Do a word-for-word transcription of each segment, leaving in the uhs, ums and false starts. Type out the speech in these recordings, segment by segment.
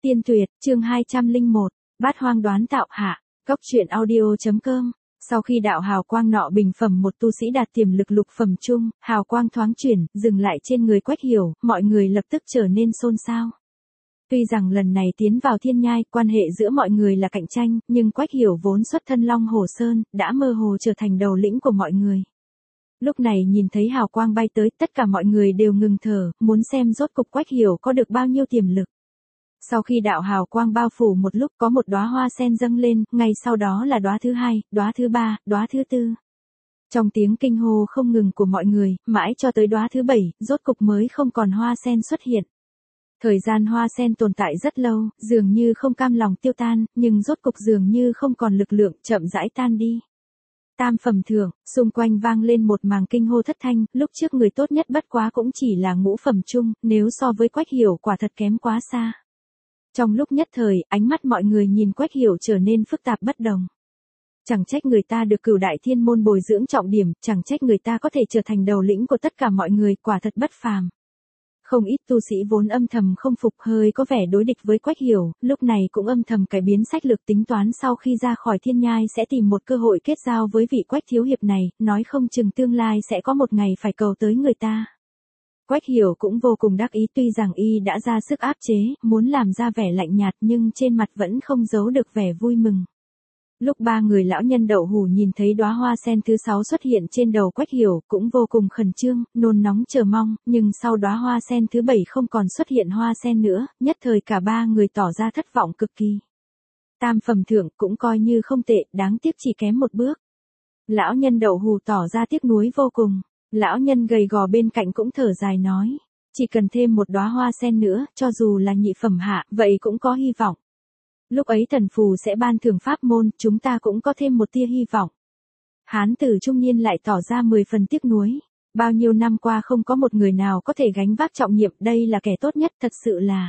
Tiên Tuyệt, chương hai trăm lẻ một, Bát Hoang đoán tạo hạ, Cốc truyện audio.com. Sau khi đạo hào quang nọ bình phẩm một tu sĩ đạt tiềm lực lục phẩm chung, hào quang thoáng chuyển, dừng lại trên người Quách Hiểu, mọi người lập tức trở nên xôn xao. Tuy rằng lần này tiến vào thiên nhai, quan hệ giữa mọi người là cạnh tranh, nhưng Quách Hiểu vốn xuất thân Long Hồ Sơn, đã mơ hồ trở thành đầu lĩnh của mọi người. Lúc này nhìn thấy hào quang bay tới, tất cả mọi người đều ngừng thở, muốn xem rốt cục Quách Hiểu có được bao nhiêu tiềm lực. Sau khi đạo hào quang bao phủ một lúc, có một đóa hoa sen dâng lên, ngay sau đó là đóa thứ hai, đóa thứ ba, đóa thứ tư. Trong tiếng kinh hô không ngừng của mọi người, mãi cho tới đóa thứ bảy, rốt cục mới không còn hoa sen xuất hiện. Thời gian hoa sen tồn tại rất lâu, dường như không cam lòng tiêu tan, nhưng rốt cục dường như không còn lực lượng, chậm rãi tan đi. Tam phẩm thưởng, xung quanh vang lên một màng kinh hô thất thanh, lúc trước người tốt nhất bất quá cũng chỉ là ngũ phẩm chung, nếu so với Quách Hiểu quả thật kém quá xa. Trong lúc nhất thời, ánh mắt mọi người nhìn Quách Hiểu trở nên phức tạp bất đồng. Chẳng trách người ta được Cửu Đại Thiên Môn bồi dưỡng trọng điểm, chẳng trách người ta có thể trở thành đầu lĩnh của tất cả mọi người, quả thật bất phàm. Không ít tu sĩ vốn âm thầm không phục, hơi có vẻ đối địch với Quách Hiểu, lúc này cũng âm thầm cải biến sách lược, tính toán sau khi ra khỏi thiên nhai sẽ tìm một cơ hội kết giao với vị Quách thiếu hiệp này, nói không chừng tương lai sẽ có một ngày phải cầu tới người ta. Quách Hiểu cũng vô cùng đắc ý, tuy rằng y đã ra sức áp chế, muốn làm ra vẻ lạnh nhạt, nhưng trên mặt vẫn không giấu được vẻ vui mừng. Lúc ba người lão nhân đậu hủ nhìn thấy đóa hoa sen thứ sáu xuất hiện trên đầu Quách Hiểu, cũng vô cùng khẩn trương, nôn nóng chờ mong, nhưng sau đóa hoa sen thứ bảy không còn xuất hiện hoa sen nữa, nhất thời cả ba người tỏ ra thất vọng cực kỳ. Tam phẩm thưởng cũng coi như không tệ, đáng tiếc chỉ kém một bước. Lão nhân đậu hủ tỏ ra tiếc nuối vô cùng. Lão nhân gầy gò bên cạnh cũng thở dài nói, chỉ cần thêm một đóa hoa sen nữa, cho dù là nhị phẩm hạ, vậy cũng có hy vọng. Lúc ấy thần phù sẽ ban thưởng pháp môn, chúng ta cũng có thêm một tia hy vọng. Hán tử trung niên lại tỏ ra mười phần tiếc nuối. Bao nhiêu năm qua không có một người nào có thể gánh vác trọng nhiệm, đây là kẻ tốt nhất, thật sự là.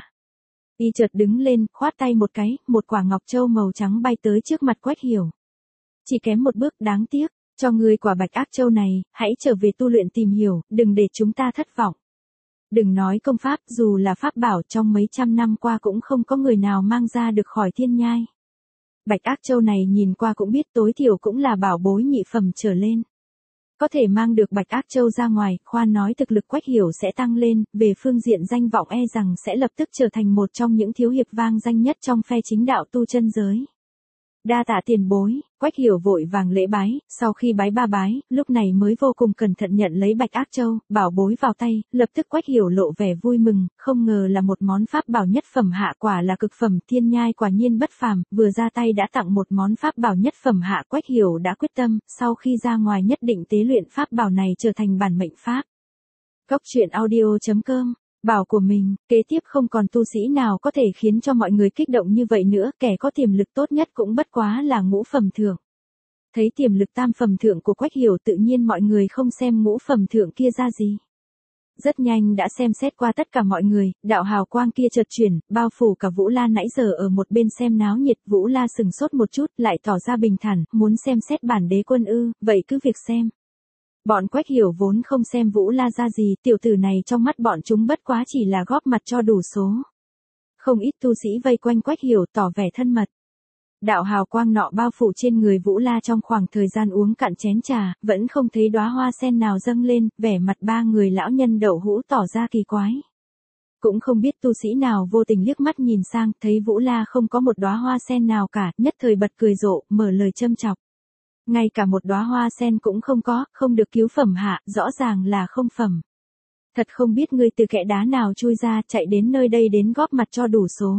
Y chợt đứng lên, khoát tay một cái, một quả ngọc châu màu trắng bay tới trước mặt Quách Hiểu. Chỉ kém một bước, đáng tiếc. Cho ngươi quả bạch ác châu này, hãy trở về tu luyện tìm hiểu, đừng để chúng ta thất vọng. Đừng nói công pháp, dù là pháp bảo, trong mấy trăm năm qua cũng không có người nào mang ra được khỏi thiên nhai. Bạch ác châu này nhìn qua cũng biết tối thiểu cũng là bảo bối nhị phẩm trở lên. Có thể mang được bạch ác châu ra ngoài, khoan nói thực lực Quách Hiểu sẽ tăng lên, về phương diện danh vọng e rằng sẽ lập tức trở thành một trong những thiếu hiệp vang danh nhất trong phe chính đạo tu chân giới. Đa tạ tiền bối, Quách Hiểu vội vàng lễ bái, sau khi bái ba bái, lúc này mới vô cùng cẩn thận nhận lấy bạch ác châu, bảo bối vào tay, lập tức Quách Hiểu lộ vẻ vui mừng, không ngờ là một món pháp bảo nhất phẩm hạ, quả là cực phẩm, thiên nhai quả nhiên bất phàm, vừa ra tay đã tặng một món pháp bảo nhất phẩm hạ. Quách Hiểu đã quyết tâm, sau khi ra ngoài nhất định tế luyện pháp bảo này trở thành bản mệnh pháp. Cốc truyện audio.com. Bảo của mình, kế tiếp không còn tu sĩ nào có thể khiến cho mọi người kích động như vậy nữa, kẻ có tiềm lực tốt nhất cũng bất quá là ngũ phẩm thượng. Thấy tiềm lực tam phẩm thượng của Quách Hiểu, tự nhiên mọi người không xem ngũ phẩm thượng kia ra gì. Rất nhanh đã xem xét qua tất cả mọi người, đạo hào quang kia chợt chuyển, bao phủ cả Vũ La nãy giờ ở một bên xem náo nhiệt. Vũ La sừng sốt một chút, lại tỏ ra bình thản, muốn xem xét bản đế quân ư, vậy cứ việc xem. Bọn Quách Hiểu vốn không xem Vũ La ra gì, tiểu tử này trong mắt bọn chúng bất quá chỉ là góp mặt cho đủ số. Không ít tu sĩ vây quanh Quách Hiểu tỏ vẻ thân mật. Đạo hào quang nọ bao phủ trên người Vũ La trong khoảng thời gian uống cạn chén trà, vẫn không thấy đóa hoa sen nào dâng lên, vẻ mặt ba người lão nhân đậu hũ tỏ ra kỳ quái. Cũng không biết tu sĩ nào vô tình liếc mắt nhìn sang, thấy Vũ La không có một đóa hoa sen nào cả, nhất thời bật cười rộ, mở lời châm chọc. Ngay cả một đóa hoa sen cũng không có, không được cứu phẩm hạ, rõ ràng là không phẩm. Thật không biết ngươi từ kẽ đá nào chui ra, chạy đến nơi đây đến góp mặt cho đủ số.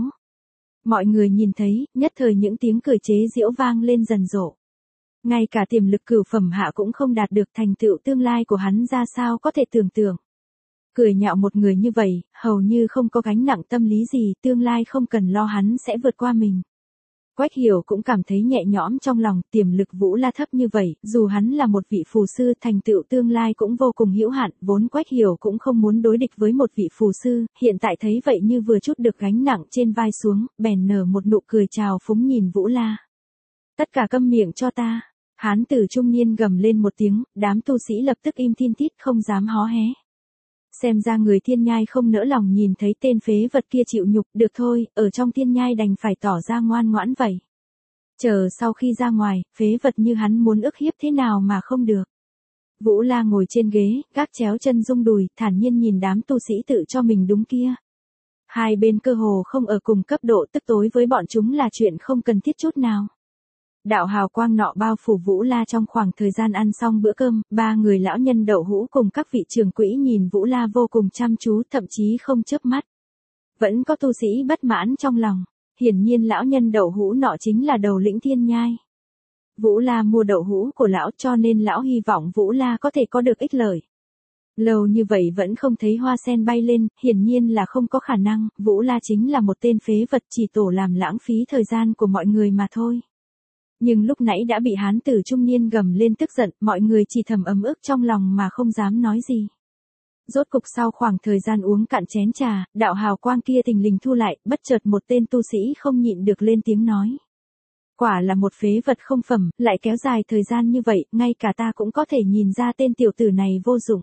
Mọi người nhìn thấy, nhất thời những tiếng cười chế giễu vang lên rần rộ. Ngay cả tiềm lực cửu phẩm hạ cũng không đạt được, thành tựu tương lai của hắn ra sao có thể tưởng tượng. Cười nhạo một người như vậy, hầu như không có gánh nặng tâm lý gì, tương lai không cần lo hắn sẽ vượt qua mình. Quách Hiểu cũng cảm thấy nhẹ nhõm trong lòng, tiềm lực Vũ La thấp như vậy, dù hắn là một vị phù sư, thành tựu tương lai cũng vô cùng hữu hạn, vốn Quách Hiểu cũng không muốn đối địch với một vị phù sư, hiện tại thấy vậy như vừa chút được gánh nặng trên vai xuống, bèn nở một nụ cười chào phúng nhìn Vũ La. Tất cả câm miệng cho ta. Hán tử trung niên gầm lên một tiếng, đám tu sĩ lập tức im thin tít không dám hó hé. Xem ra người thiên nhai không nỡ lòng nhìn thấy tên phế vật kia chịu nhục, được thôi, ở trong thiên nhai đành phải tỏ ra ngoan ngoãn vậy. Chờ sau khi ra ngoài, phế vật như hắn muốn ức hiếp thế nào mà không được. Vũ La ngồi trên ghế, gác chéo chân rung đùi, thản nhiên nhìn đám tu sĩ tự cho mình đúng kia. Hai bên cơ hồ không ở cùng cấp độ, tức tối với bọn chúng là chuyện không cần thiết chút nào. Đạo hào quang nọ bao phủ Vũ La trong khoảng thời gian ăn xong bữa cơm, ba người lão nhân đậu hũ cùng các vị trưởng quỹ nhìn Vũ La vô cùng chăm chú, thậm chí không chớp mắt. Vẫn có tu sĩ bất mãn trong lòng, hiển nhiên lão nhân đậu hũ nọ chính là đầu lĩnh thiên nhai. Vũ La mua đậu hũ của lão cho nên lão hy vọng Vũ La có thể có được ích lợi. Lâu như vậy vẫn không thấy hoa sen bay lên, hiển nhiên là không có khả năng, Vũ La chính là một tên phế vật chỉ tổ làm lãng phí thời gian của mọi người mà thôi. Nhưng lúc nãy đã bị hán tử trung niên gầm lên tức giận, mọi người chỉ thầm ấm ức trong lòng mà không dám nói gì. Rốt cục sau khoảng thời gian uống cạn chén trà, đạo hào quang kia thình lình thu lại, bất chợt một tên tu sĩ không nhịn được lên tiếng nói. Quả là một phế vật không phẩm, lại kéo dài thời gian như vậy, ngay cả ta cũng có thể nhìn ra tên tiểu tử này vô dụng.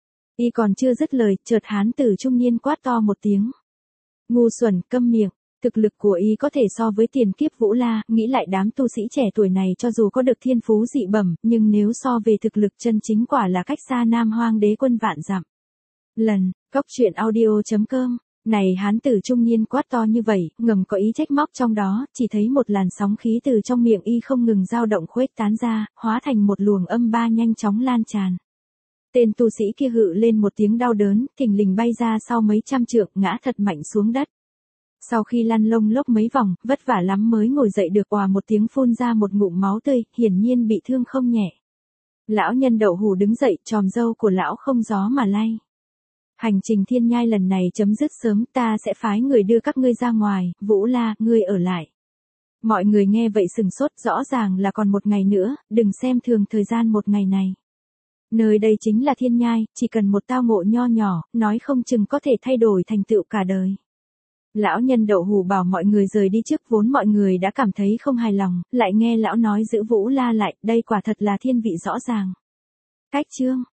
Y còn chưa dứt lời, chợt hán tử trung niên quát to một tiếng. Ngu xuẩn, câm miệng. Thực lực của y có thể so với tiền kiếp Vũ La, nghĩ lại đám tu sĩ trẻ tuổi này cho dù có được thiên phú dị bẩm, nhưng nếu so về thực lực chân chính quả là cách xa Nam Hoang Đế Quân vạn dặm. Lần, cốc truyện audio chấm com, này hán tử trung niên quát to như vậy, ngầm có ý trách móc trong đó, chỉ thấy một làn sóng khí từ trong miệng y không ngừng dao động khuếch tán ra, hóa thành một luồng âm ba nhanh chóng lan tràn. Tên tu sĩ kia hự lên một tiếng đau đớn, thình lình bay ra sau mấy trăm trượng, ngã thật mạnh xuống đất. Sau khi lăn lông lốc mấy vòng, vất vả lắm mới ngồi dậy được, òa một tiếng phun ra một ngụm máu tươi, hiển nhiên bị thương không nhẹ. Lão nhân đậu hũ đứng dậy, chòm râu của lão không gió mà lay. Hành trình thiên nhai lần này chấm dứt sớm, ta sẽ phái người đưa các ngươi ra ngoài, Vũ La, ngươi ở lại. Mọi người nghe vậy sừng sốt, rõ ràng là còn một ngày nữa, đừng xem thường thời gian một ngày này. Nơi đây chính là thiên nhai, chỉ cần một tao ngộ nho nhỏ, nói không chừng có thể thay đổi thành tựu cả đời. Lão nhân đậu hũ bảo mọi người rời đi trước, vốn mọi người đã cảm thấy không hài lòng, lại nghe lão nói giữ Vũ La lại, đây quả thật là thiên vị rõ ràng. Cách chương